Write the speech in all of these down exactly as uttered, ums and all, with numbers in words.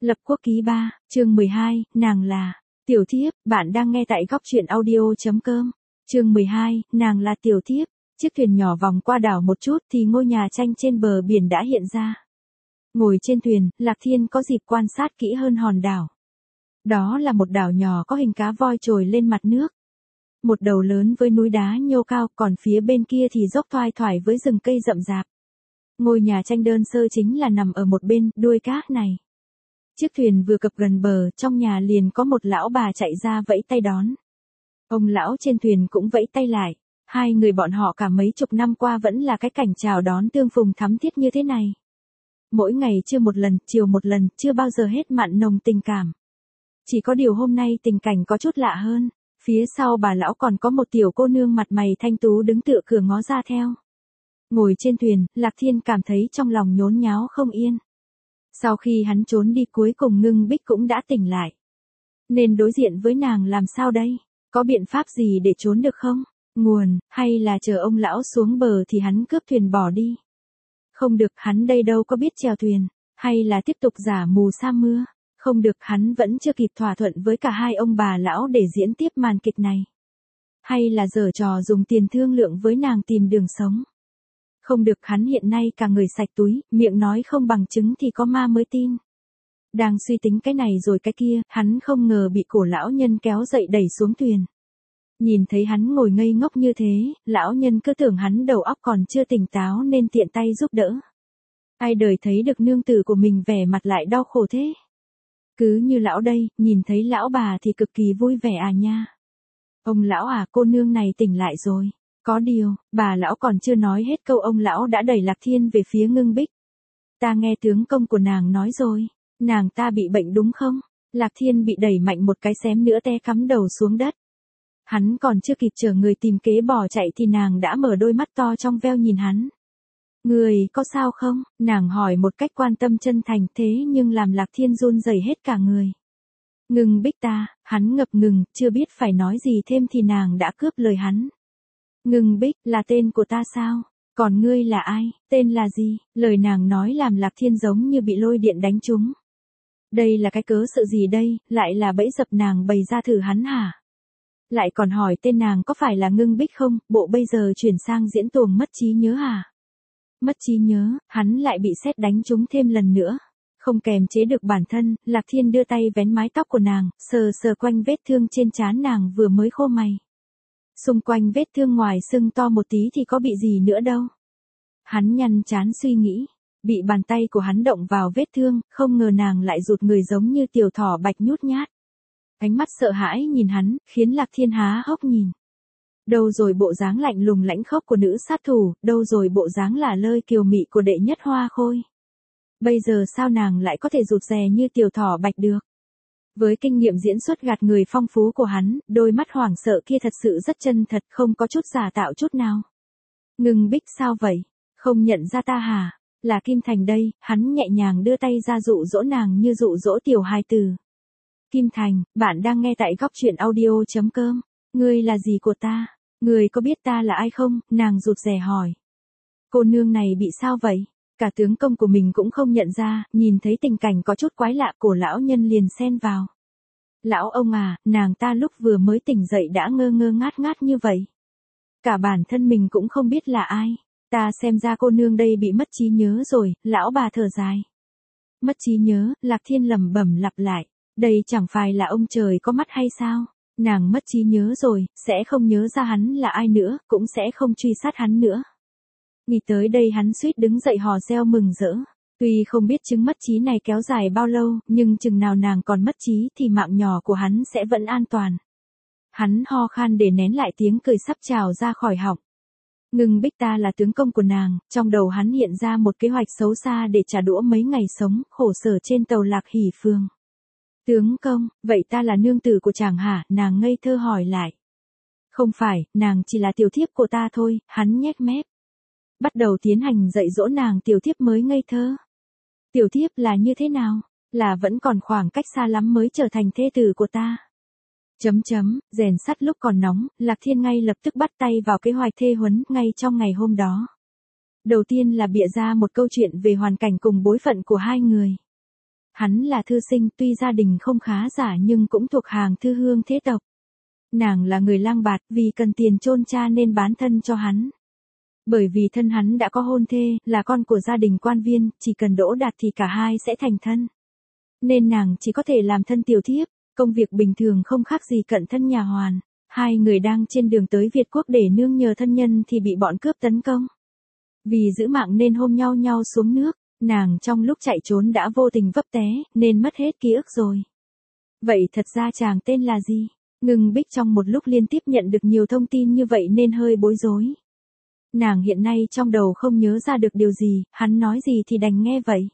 Lập quốc ký ba, chương mười hai, nàng là, tiểu thiếp, bạn đang nghe tại góc truyện audio.com. Chương mười hai, nàng là tiểu thiếp, chiếc thuyền nhỏ vòng qua đảo một chút thì ngôi nhà tranh trên bờ biển đã hiện ra. Ngồi trên thuyền, Lạc Thiên có dịp quan sát kỹ hơn hòn đảo. Đó là một đảo nhỏ có hình cá voi trồi lên mặt nước. Một đầu lớn với núi đá nhô cao, còn phía bên kia thì dốc thoai thoải với rừng cây rậm rạp. Ngôi nhà tranh đơn sơ chính là nằm ở một bên, đuôi cát này. Chiếc thuyền vừa cập gần bờ, trong nhà liền có một lão bà chạy ra vẫy tay đón. Ông lão trên thuyền cũng vẫy tay lại. Hai người bọn họ cả mấy chục năm qua vẫn là cái cảnh chào đón tương phùng thắm thiết như thế này. Mỗi ngày trưa một lần, chiều một lần, chưa bao giờ hết mặn nồng tình cảm. Chỉ có điều hôm nay tình cảnh có chút lạ hơn. Phía sau bà lão còn có một tiểu cô nương mặt mày thanh tú đứng tựa cửa ngó ra theo. Ngồi trên thuyền, Lạc Thiên cảm thấy trong lòng nhốn nháo không yên. Sau khi hắn trốn đi cuối cùng Ngưng Bích cũng đã tỉnh lại. Nên đối diện với nàng làm sao đây? Có biện pháp gì để trốn được không? Nguồn, hay là chờ ông lão xuống bờ thì hắn cướp thuyền bỏ đi? Không được, hắn đây đâu có biết chèo thuyền. Hay là tiếp tục giả mù sa mưa? Không được, hắn vẫn chưa kịp thỏa thuận với cả hai ông bà lão để diễn tiếp màn kịch này. Hay là giở trò dùng tiền thương lượng với nàng tìm đường sống? Không được, hắn hiện nay cả người sạch túi, miệng nói không bằng chứng thì có ma mới tin. Đang suy tính cái này rồi cái kia, hắn không ngờ bị cổ lão nhân kéo dậy đẩy xuống thuyền. Nhìn thấy hắn ngồi ngây ngốc như thế, lão nhân cứ tưởng hắn đầu óc còn chưa tỉnh táo nên tiện tay giúp đỡ. Ai đời thấy được nương tử của mình vẻ mặt lại đau khổ thế. Cứ như lão đây, nhìn thấy lão bà thì cực kỳ vui vẻ à nha. Ông lão à, cô nương này tỉnh lại rồi. Có điều, bà lão còn chưa nói hết câu ông lão đã đẩy Lạc Thiên về phía Ngưng Bích. Ta nghe tướng công của nàng nói rồi, nàng ta bị bệnh đúng không? Lạc Thiên bị đẩy mạnh một cái xém nữa té cắm đầu xuống đất. Hắn còn chưa kịp chờ người tìm kế bỏ chạy thì nàng đã mở đôi mắt to trong veo nhìn hắn. Người có sao không? Nàng hỏi một cách quan tâm chân thành thế nhưng làm Lạc Thiên run rẩy hết cả người. Ngưng Bích ta, hắn ngập ngừng, chưa biết phải nói gì thêm thì nàng đã cướp lời hắn. Ngưng Bích, là tên của ta sao? Còn ngươi là ai? Tên là gì? Lời nàng nói làm Lạc Thiên giống như bị lôi điện đánh trúng. Đây là cái cớ sự gì đây? Lại là bẫy dập nàng bày ra thử hắn hả? Lại còn hỏi tên nàng có phải là Ngưng Bích không? Bộ bây giờ chuyển sang diễn tuồng mất trí nhớ hả? Mất trí nhớ, hắn lại bị sét đánh trúng thêm lần nữa. Không kềm chế được bản thân, Lạc Thiên đưa tay vén mái tóc của nàng, sờ sờ quanh vết thương trên trán nàng vừa mới khô mày. Xung quanh vết thương ngoài sưng to một tí thì có bị gì nữa đâu. Hắn nhăn trán suy nghĩ, bị bàn tay của hắn động vào vết thương, không ngờ nàng lại rụt người giống như tiểu thỏ bạch nhút nhát. Ánh mắt sợ hãi nhìn hắn, khiến Lạc Thiên há hốc nhìn. Đâu rồi bộ dáng lạnh lùng lãnh khốc của nữ sát thủ, đâu rồi bộ dáng lả lơi kiều mị của đệ nhất hoa khôi. Bây giờ sao nàng lại có thể rụt rè như tiểu thỏ bạch được? Với kinh nghiệm diễn xuất gạt người phong phú của hắn, đôi mắt hoảng sợ kia thật sự rất chân thật, không có chút giả tạo chút nào. Ngưng Bích sao vậy? Không nhận ra ta hả? Là Kim Thành đây, hắn nhẹ nhàng đưa tay ra dụ dỗ nàng như dụ dỗ tiểu hài tử. Kim Thành, bạn đang nghe tại góc truyện audio.com. Ngươi là gì của ta? Ngươi có biết ta là ai không? Nàng rụt rè hỏi. Cô nương này bị sao vậy? Cả tướng công của mình cũng không nhận ra, nhìn thấy tình cảnh có chút quái lạ, cổ lão nhân liền xen vào. Lão ông à, nàng ta lúc vừa mới tỉnh dậy đã ngơ ngơ ngát ngát như vậy. Cả bản thân mình cũng không biết là ai. Ta xem ra cô nương đây bị mất trí nhớ rồi, lão bà thở dài. Mất trí nhớ, Lạc Thiên lẩm bẩm lặp lại. Đây chẳng phải là ông trời có mắt hay sao? Nàng mất trí nhớ rồi, sẽ không nhớ ra hắn là ai nữa, cũng sẽ không truy sát hắn nữa. Nghĩ tới đây hắn suýt đứng dậy hò reo mừng rỡ. Tuy không biết chứng mất trí này kéo dài bao lâu, nhưng chừng nào nàng còn mất trí thì mạng nhỏ của hắn sẽ vẫn an toàn. Hắn ho khan để nén lại tiếng cười sắp trào ra khỏi họng. Ngưng Bích ta là tướng công của nàng, trong đầu hắn hiện ra một kế hoạch xấu xa để trả đũa mấy ngày sống, khổ sở trên tàu Lạc Hỷ Phương. Tướng công, vậy ta là nương tử của chàng hả? Nàng ngây thơ hỏi lại. Không phải, nàng chỉ là tiểu thiếp của ta thôi, hắn nhếch mép. Bắt đầu tiến hành dạy dỗ nàng tiểu thiếp mới ngây thơ. Tiểu thiếp là như thế nào? Là vẫn còn khoảng cách xa lắm mới trở thành thê tử của ta. Chấm chấm, rèn sắt lúc còn nóng, Lạc Thiên ngay lập tức bắt tay vào kế hoạch thê huấn ngay trong ngày hôm đó. Đầu tiên là bịa ra một câu chuyện về hoàn cảnh cùng bối phận của hai người. Hắn là thư sinh, tuy gia đình không khá giả nhưng cũng thuộc hàng thư hương thế tộc. Nàng là người lang bạt, vì cần tiền chôn cha nên bán thân cho hắn. Bởi vì thân hắn đã có hôn thê, là con của gia đình quan viên, chỉ cần đỗ đạt thì cả hai sẽ thành thân. Nên nàng chỉ có thể làm thân tiểu thiếp, công việc bình thường không khác gì cận thân nhà hoàn. Hai người đang trên đường tới Việt Quốc để nương nhờ thân nhân thì bị bọn cướp tấn công. Vì giữ mạng nên hôm nhau nhau xuống nước, nàng trong lúc chạy trốn đã vô tình vấp té, nên mất hết ký ức rồi. Vậy thật ra chàng tên là gì? Ngưng Bích trong một lúc liên tiếp nhận được nhiều thông tin như vậy nên hơi bối rối. Nàng hiện nay trong đầu không nhớ ra được điều gì, hắn nói gì thì đành nghe vậy.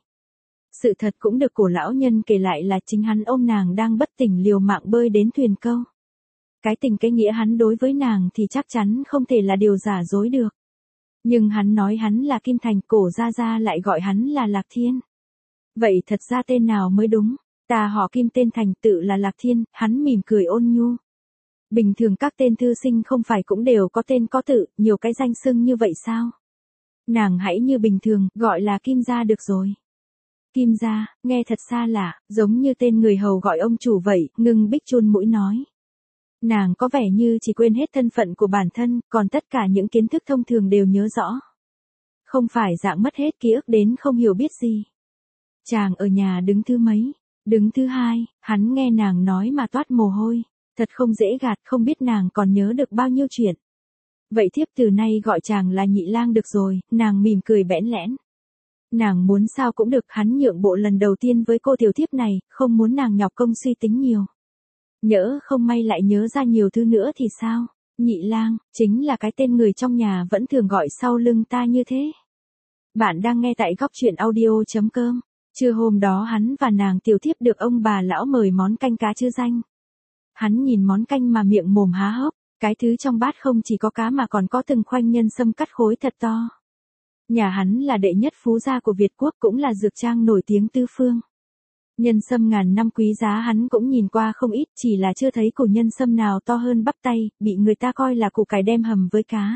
Sự thật cũng được cổ lão nhân kể lại là chính hắn ôm nàng đang bất tỉnh liều mạng bơi đến thuyền câu. Cái tình cái nghĩa hắn đối với nàng thì chắc chắn không thể là điều giả dối được. Nhưng hắn nói hắn là Kim Thành, cổ gia gia lại gọi hắn là Lạc Thiên. Vậy thật ra tên nào mới đúng? Ta họ Kim tên Thành, tự là Lạc Thiên, hắn mỉm cười ôn nhu. Bình thường các tên thư sinh không phải cũng đều có tên có tự, nhiều cái danh xưng như vậy sao? Nàng hãy như bình thường, gọi là Kim gia được rồi. Kim gia, nghe thật xa lạ, giống như tên người hầu gọi ông chủ vậy, Ngưng Bích chun mũi nói. Nàng có vẻ như chỉ quên hết thân phận của bản thân, còn tất cả những kiến thức thông thường đều nhớ rõ. Không phải dạng mất hết ký ức đến không hiểu biết gì. Chàng ở nhà đứng thứ mấy? Đứng thứ hai, hắn nghe nàng nói mà toát mồ hôi. Thật không dễ gạt, không biết nàng còn nhớ được bao nhiêu chuyện. Vậy thiếp từ nay gọi chàng là Nhị Lang được rồi, nàng mỉm cười bẽn lẽn. Nàng muốn sao cũng được, hắn nhượng bộ lần đầu tiên với cô tiểu thiếp này, không muốn nàng nhọc công suy tính nhiều. Nhỡ không may lại nhớ ra nhiều thứ nữa thì sao? Nhị Lang, chính là cái tên người trong nhà vẫn thường gọi sau lưng ta như thế. Bạn đang nghe tại góc truyện audio.com. Trưa hôm đó hắn và nàng tiểu thiếp được ông bà lão mời món canh cá chư danh. Hắn nhìn món canh mà miệng mồm há hốc, cái thứ trong bát không chỉ có cá mà còn có từng khoanh nhân sâm cắt khối thật to. Nhà hắn là đệ nhất phú gia của Việt Quốc, cũng là dược trang nổi tiếng tứ phương. Nhân sâm ngàn năm quý giá hắn cũng nhìn qua không ít, chỉ là chưa thấy củ nhân sâm nào to hơn bắp tay, bị người ta coi là củ cải đem hầm với cá.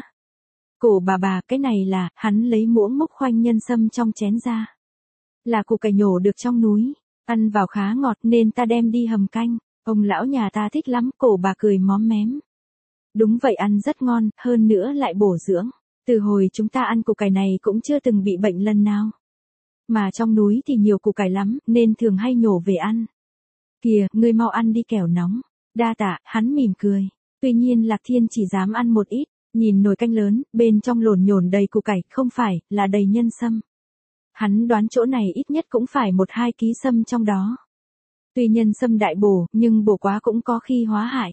Cổ bà bà, cái này là, hắn lấy muỗng múc khoanh nhân sâm trong chén ra. Là củ cải nhổ được trong núi, ăn vào khá ngọt nên ta đem đi hầm canh, ông lão nhà ta thích lắm, cổ bà cười móm mém. Đúng vậy, ăn rất ngon, hơn nữa lại bổ dưỡng. Từ hồi chúng ta ăn củ cải này cũng chưa từng bị bệnh lần nào. Mà trong núi thì nhiều củ cải lắm, nên thường hay nhổ về ăn. Kìa, ngươi mau ăn đi kẻo nóng. Đa tạ, hắn mỉm cười. Tuy nhiên Lạc Thiên chỉ dám ăn một ít, nhìn nồi canh lớn, bên trong lổn nhổn đầy củ cải, không phải, là đầy nhân sâm. Hắn đoán chỗ này ít nhất cũng phải một hai ký sâm trong đó. Tuy nhân sâm đại bổ, nhưng bổ quá cũng có khi hóa hại.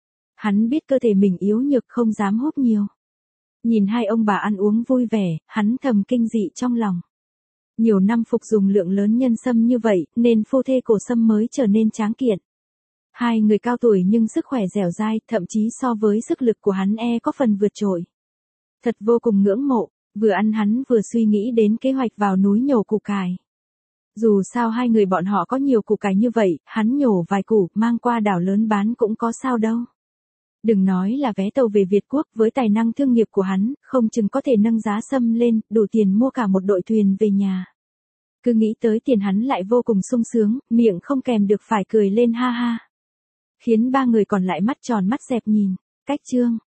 Hắn biết cơ thể mình yếu nhược không dám húp nhiều. Nhìn hai ông bà ăn uống vui vẻ, hắn thầm kinh dị trong lòng. Nhiều năm phục dùng lượng lớn nhân sâm như vậy, nên phu thê cổ sâm mới trở nên tráng kiện. Hai người cao tuổi nhưng sức khỏe dẻo dai, thậm chí so với sức lực của hắn e có phần vượt trội. Thật vô cùng ngưỡng mộ, vừa ăn hắn vừa suy nghĩ đến kế hoạch vào núi nhổ củ cải. Dù sao hai người bọn họ có nhiều củ cải như vậy, hắn nhổ vài củ, mang qua đảo lớn bán cũng có sao đâu. Đừng nói là vé tàu về Việt Quốc, với tài năng thương nghiệp của hắn, không chừng có thể nâng giá sâm lên, đủ tiền mua cả một đội thuyền về nhà. Cứ nghĩ tới tiền hắn lại vô cùng sung sướng, miệng không kèm được phải cười lên ha ha. Khiến ba người còn lại mắt tròn mắt dẹp nhìn. Cách chương